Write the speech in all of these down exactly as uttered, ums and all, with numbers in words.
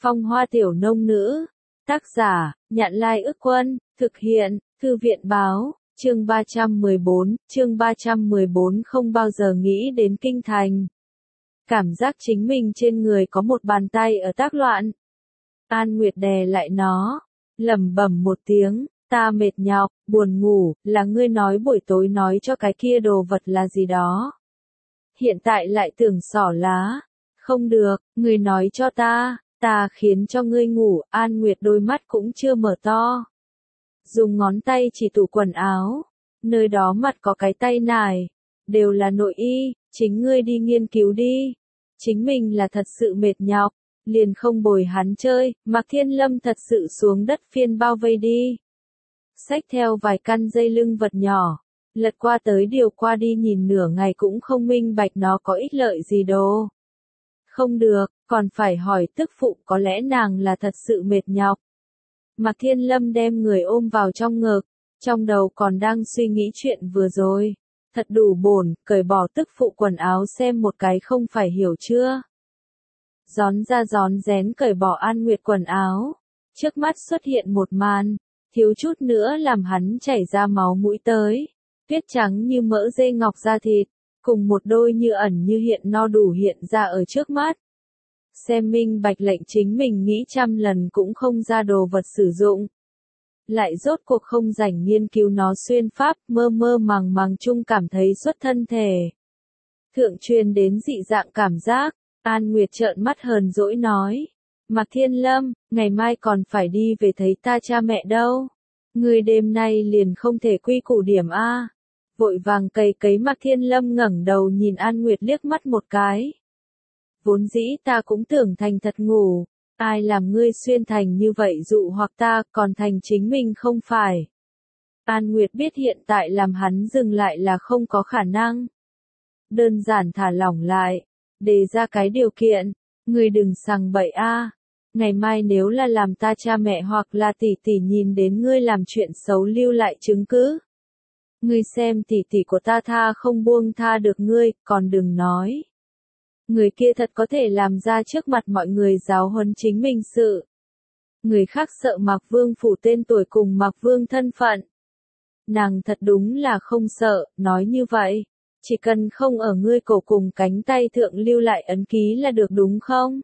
Phong Hoa Tiểu Nông Nữ. Tác giả, Nhạn Lai Ức Quân, thực hiện, Thư viện Báo, chương ba trăm mười bốn, chương ba trăm mười bốn không bao giờ nghĩ đến kinh thành. Cảm giác chính mình trên người có một bàn tay ở tác loạn. An Nguyệt đè lại nó, lẩm bẩm một tiếng, ta mệt nhọc, buồn ngủ, là ngươi nói buổi tối nói cho cái kia đồ vật là gì đó. Hiện tại lại tưởng xỏ lá. Không được, ngươi nói cho ta, ta khiến cho ngươi ngủ. An Nguyệt đôi mắt cũng chưa mở to. Dùng ngón tay chỉ tủ quần áo. Nơi đó mặt có cái tay nải. Đều là nội y, chính ngươi đi nghiên cứu đi. Chính mình là thật sự mệt nhọc, liền không bồi hắn chơi. Mạc Thiên Lâm thật sự xuống đất phiên bao vây đi. Xách theo vài căn dây lưng vật nhỏ. Lật qua tới điều qua đi nhìn nửa ngày cũng không minh bạch nó có ích lợi gì đâu. Không được, còn phải hỏi tức phụ có lẽ nàng là thật sự mệt nhọc. Mạc Thiên Lâm đem người ôm vào trong ngực, trong đầu còn đang suy nghĩ chuyện vừa rồi. Thật đủ bổn, cởi bỏ tức phụ quần áo xem một cái không phải hiểu chưa. Gión ra gión rén cởi bỏ An Nguyệt quần áo. Trước mắt xuất hiện một màn, thiếu chút nữa làm hắn chảy ra máu mũi tới. Tuyết trắng như mỡ dê ngọc da thịt, cùng một đôi như ẩn như hiện no đủ hiện ra ở trước mắt. Xem minh bạch lệnh chính mình nghĩ trăm lần cũng không ra đồ vật sử dụng. Lại rốt cuộc không rảnh nghiên cứu nó xuyên pháp, mơ mơ màng màng chung cảm thấy xuất thân thể. Thượng truyền đến dị dạng cảm giác, An Nguyệt trợn mắt hờn dỗi nói. Mạc Thiên Lâm, ngày mai còn phải đi về thấy ta cha mẹ đâu. Người đêm nay liền không thể quy củ điểm a. Vội vàng cày cấy. Mạc Thiên Lâm ngẩng đầu nhìn An Nguyệt liếc mắt một cái. Vốn dĩ ta cũng tưởng thành thật ngủ, ai làm ngươi xuyên thành như vậy dụ hoặc ta còn thành chính mình không phải. An Nguyệt biết hiện tại làm hắn dừng lại là không có khả năng. Đơn giản thả lỏng lại, đề ra cái điều kiện, ngươi đừng sằng bậy a. Ngày mai nếu là làm ta cha mẹ hoặc là tỷ tỷ nhìn đến ngươi làm chuyện xấu lưu lại chứng cứ. Ngươi xem tỷ tỷ của ta tha không buông tha được ngươi, còn đừng nói. Người kia thật có thể làm ra trước mặt mọi người giáo huấn chính mình sự. Người khác sợ Mạc Vương phủ tên tuổi cùng Mạc Vương thân phận. Nàng thật đúng là không sợ, nói như vậy. Chỉ cần không ở ngươi cổ cùng cánh tay thượng lưu lại ấn ký là được đúng không?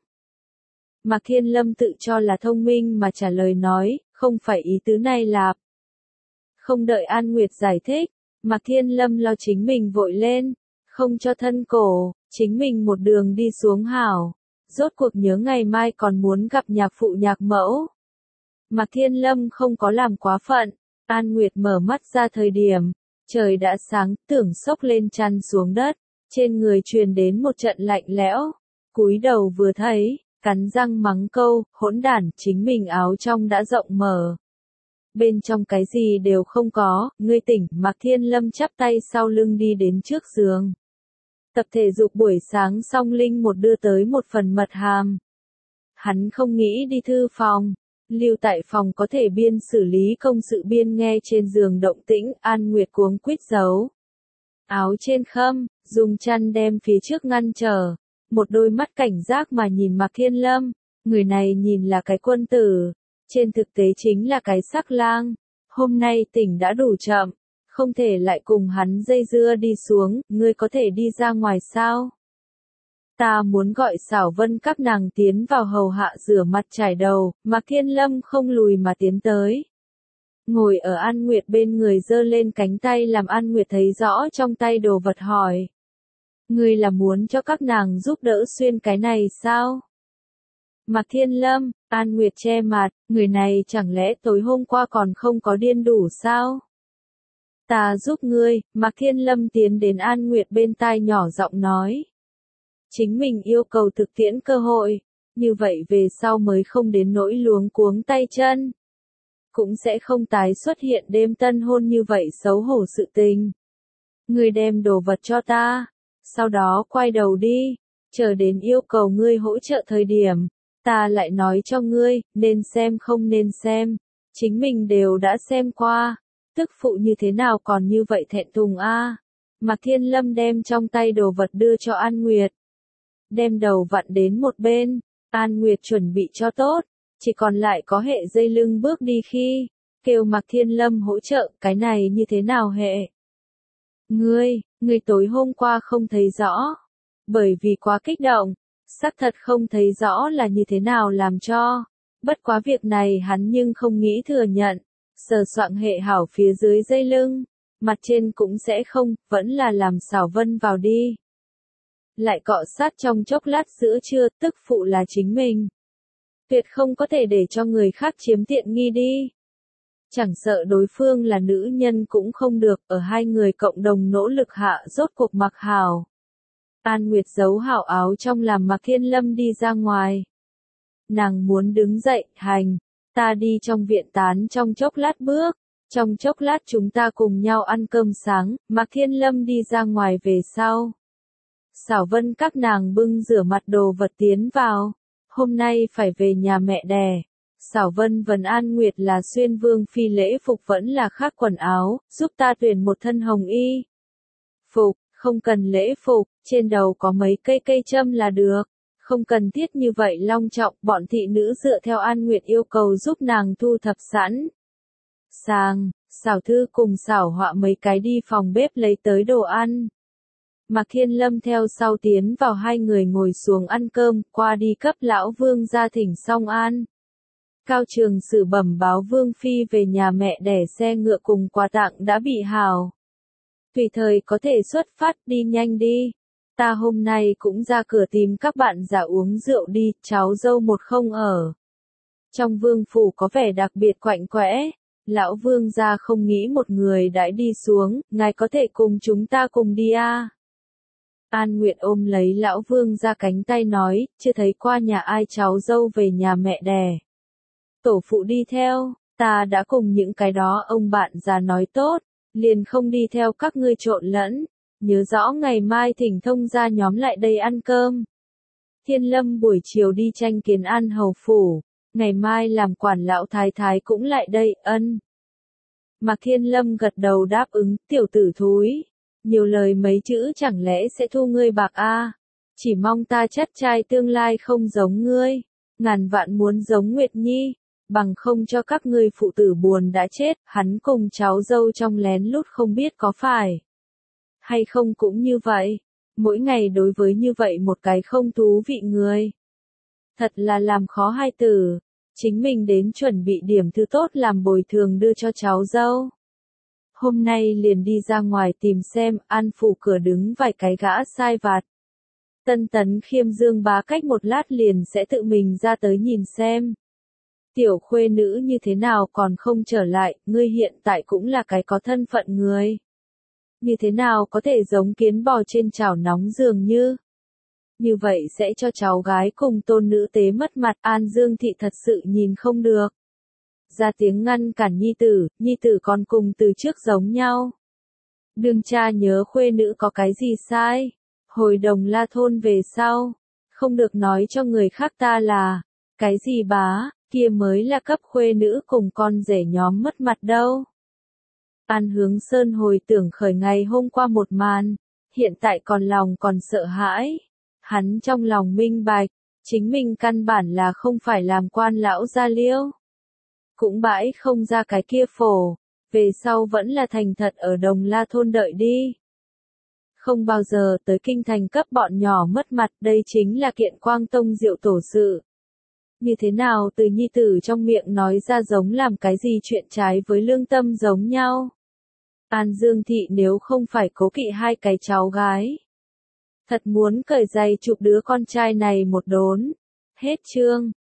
Mạc Thiên Lâm tự cho là thông minh mà trả lời nói, không phải ý tứ này lạp. Không đợi An Nguyệt giải thích, Mạc Thiên Lâm lo chính mình vội lên, không cho thân cổ, chính mình một đường đi xuống hảo. Rốt cuộc nhớ ngày mai còn muốn gặp nhạc phụ nhạc mẫu. Mạc Thiên Lâm không có làm quá phận, An Nguyệt mở mắt ra thời điểm, trời đã sáng, tưởng xốc lên chăn xuống đất, trên người truyền đến một trận lạnh lẽo, cúi đầu vừa thấy, cắn răng mắng câu, hỗn đản, chính mình áo trong đã rộng mở. Bên trong cái gì đều không có, ngươi tỉnh. Mạc Thiên Lâm chắp tay sau lưng đi đến trước giường. Tập thể dục buổi sáng xong Linh một đưa tới một phần mật hàm. Hắn không nghĩ đi thư phòng, lưu tại phòng có thể biên xử lý công sự biên nghe trên giường động tĩnh. An Nguyệt cuống quýt giấu áo trên khâm, dùng chăn đem phía trước ngăn trở, một đôi mắt cảnh giác mà nhìn Mạc Thiên Lâm. Người này nhìn là cái quân tử, trên thực tế chính là cái sắc lang. Hôm nay tỉnh đã đủ chậm, không thể lại cùng hắn dây dưa đi xuống. Ngươi có thể đi ra ngoài sao? Ta muốn gọi Xảo Vân các nàng tiến vào hầu hạ rửa mặt trải đầu. Mạc Thiên Lâm không lùi mà tiến tới, ngồi ở An Nguyệt bên người giơ lên cánh tay làm An Nguyệt thấy rõ trong tay đồ vật hỏi. Ngươi là muốn cho các nàng giúp đỡ xuyên cái này sao? Mạc Thiên Lâm, An Nguyệt che mặt, người này chẳng lẽ tối hôm qua còn không có điên đủ sao? Ta giúp ngươi. Mạc Thiên Lâm tiến đến An Nguyệt bên tai nhỏ giọng nói. Chính mình yêu cầu thực tiễn cơ hội, như vậy về sau mới không đến nỗi luống cuống tay chân. Cũng sẽ không tái xuất hiện đêm tân hôn như vậy xấu hổ sự tình. Ngươi đem đồ vật cho ta, sau đó quay đầu đi, chờ đến yêu cầu ngươi hỗ trợ thời điểm, ta lại nói cho ngươi, nên xem không nên xem, chính mình đều đã xem qua, tức phụ như thế nào còn như vậy thẹn thùng a. À. Mạc Thiên Lâm đem trong tay đồ vật đưa cho An Nguyệt, đem đầu vặn đến một bên, An Nguyệt chuẩn bị cho tốt, chỉ còn lại có hệ dây lưng bước đi khi, kêu Mạc Thiên Lâm hỗ trợ, cái này như thế nào hệ? Ngươi, ngươi tối hôm qua không thấy rõ, bởi vì quá kích động, xác thật không thấy rõ là như thế nào làm cho, bất quá việc này hắn nhưng không nghĩ thừa nhận, sờ soạng hệ hảo phía dưới dây lưng, mặt trên cũng sẽ không, vẫn là làm xảo vân vào đi. Lại cọ sát trong chốc lát giữa trưa, tức phụ là chính mình. Tuyệt không có thể để cho người khác chiếm tiện nghi đi. Chẳng sợ đối phương là nữ nhân cũng không được, ở hai người cộng đồng nỗ lực hạ rốt cuộc mặc hảo. An Nguyệt giấu hảo áo trong làm Mạc Thiên Lâm đi ra ngoài. Nàng muốn đứng dậy, hành, ta đi trong viện tán trong chốc lát bước, trong chốc lát chúng ta cùng nhau ăn cơm sáng, Mạc Thiên Lâm đi ra ngoài về sau. Xảo Vân các nàng bưng rửa mặt đồ vật tiến vào, hôm nay phải về nhà mẹ đẻ. Xảo Vân vấn An Nguyệt là xuyên vương phi lễ phục vẫn là khác quần áo, giúp ta tuyển một thân hồng y. Phục, không cần lễ phục, trên đầu có mấy cây cây châm là được, không cần thiết như vậy long trọng, bọn thị nữ dựa theo An Nguyệt yêu cầu giúp nàng thu thập sẵn. Sang, Xảo Thư cùng Xảo Họa mấy cái đi phòng bếp lấy tới đồ ăn. Mạc Thiên Lâm theo sau tiến vào hai người ngồi xuống ăn cơm, qua đi cấp lão vương gia thỉnh xong an. Cao Trường Sử bẩm báo Vương Phi về nhà mẹ đẻ xe ngựa cùng quà tặng đã bị hào. Tùy thời có thể xuất phát, đi nhanh đi. Ta hôm nay cũng ra cửa tìm các bạn già uống rượu đi, cháu dâu một không ở. Trong vương phủ có vẻ đặc biệt quạnh quẽ, lão vương gia không nghĩ một người đãi đi xuống, ngài có thể cùng chúng ta cùng đi à. An Nguyệt ôm lấy lão vương gia cánh tay nói, chưa thấy qua nhà ai cháu dâu về nhà mẹ đẻ. Tổ phụ đi theo, ta đã cùng những cái đó ông bạn già nói tốt, liền không đi theo các ngươi trộn lẫn, nhớ rõ ngày mai thỉnh thông gia nhóm lại đây ăn cơm. Thiên Lâm buổi chiều đi tranh kiến An hầu phủ, ngày mai làm quản lão thái thái cũng lại đây, ân. Mạc Thiên Lâm gật đầu đáp ứng, tiểu tử thúi, nhiều lời mấy chữ chẳng lẽ sẽ thu ngươi bạc a? À? Chỉ mong ta chất trai tương lai không giống ngươi, ngàn vạn muốn giống Nguyệt Nhi. Bằng không cho các ngươi phụ tử buồn đã chết, hắn cùng cháu dâu trong lén lút không biết có phải hay không cũng như vậy, mỗi ngày đối với như vậy một cái không thú vị người. Thật là làm khó hai tử, chính mình đến chuẩn bị điểm thứ tốt làm bồi thường đưa cho cháu dâu. Hôm nay liền đi ra ngoài tìm xem, An phủ cửa đứng vài cái gã sai vặt. Tân Tấn Khiêm Dương Bá cách một lát liền sẽ tự mình ra tới nhìn xem. Tiểu khuê nữ như thế nào còn không trở lại, ngươi hiện tại cũng là cái có thân phận người. Như thế nào có thể giống kiến bò trên chảo nóng dường như. Như vậy sẽ cho cháu gái cùng tôn nữ tế mất mặt, An Dương Thị thật sự nhìn không được. Ra tiếng ngăn cản nhi tử, nhi tử còn cùng từ trước giống nhau. Đương cha nhớ khuê nữ có cái gì sai. Hồi Đồng La thôn về sau, không được nói cho người khác ta là, cái gì bá. Kia mới là cấp khuê nữ cùng con rể nhóm mất mặt đâu. An Hướng Sơn hồi tưởng khởi ngày hôm qua một màn, hiện tại còn lòng còn sợ hãi. Hắn trong lòng minh bạch, chính mình căn bản là không phải làm quan lão gia liêu. Cũng bãi không ra cái kia phổ, về sau vẫn là thành thật ở Đồng La thôn đợi đi. Không bao giờ tới kinh thành cấp bọn nhỏ mất mặt, đây chính là kiện Quang Tông Diệu tổ sự. Như thế nào từ nhi tử trong miệng nói ra giống làm cái gì chuyện trái với lương tâm giống nhau. An Dương Thị nếu không phải cố kỵ hai cái cháu gái. Thật muốn cởi giày chụp đứa con trai này một đốn. Hết chương.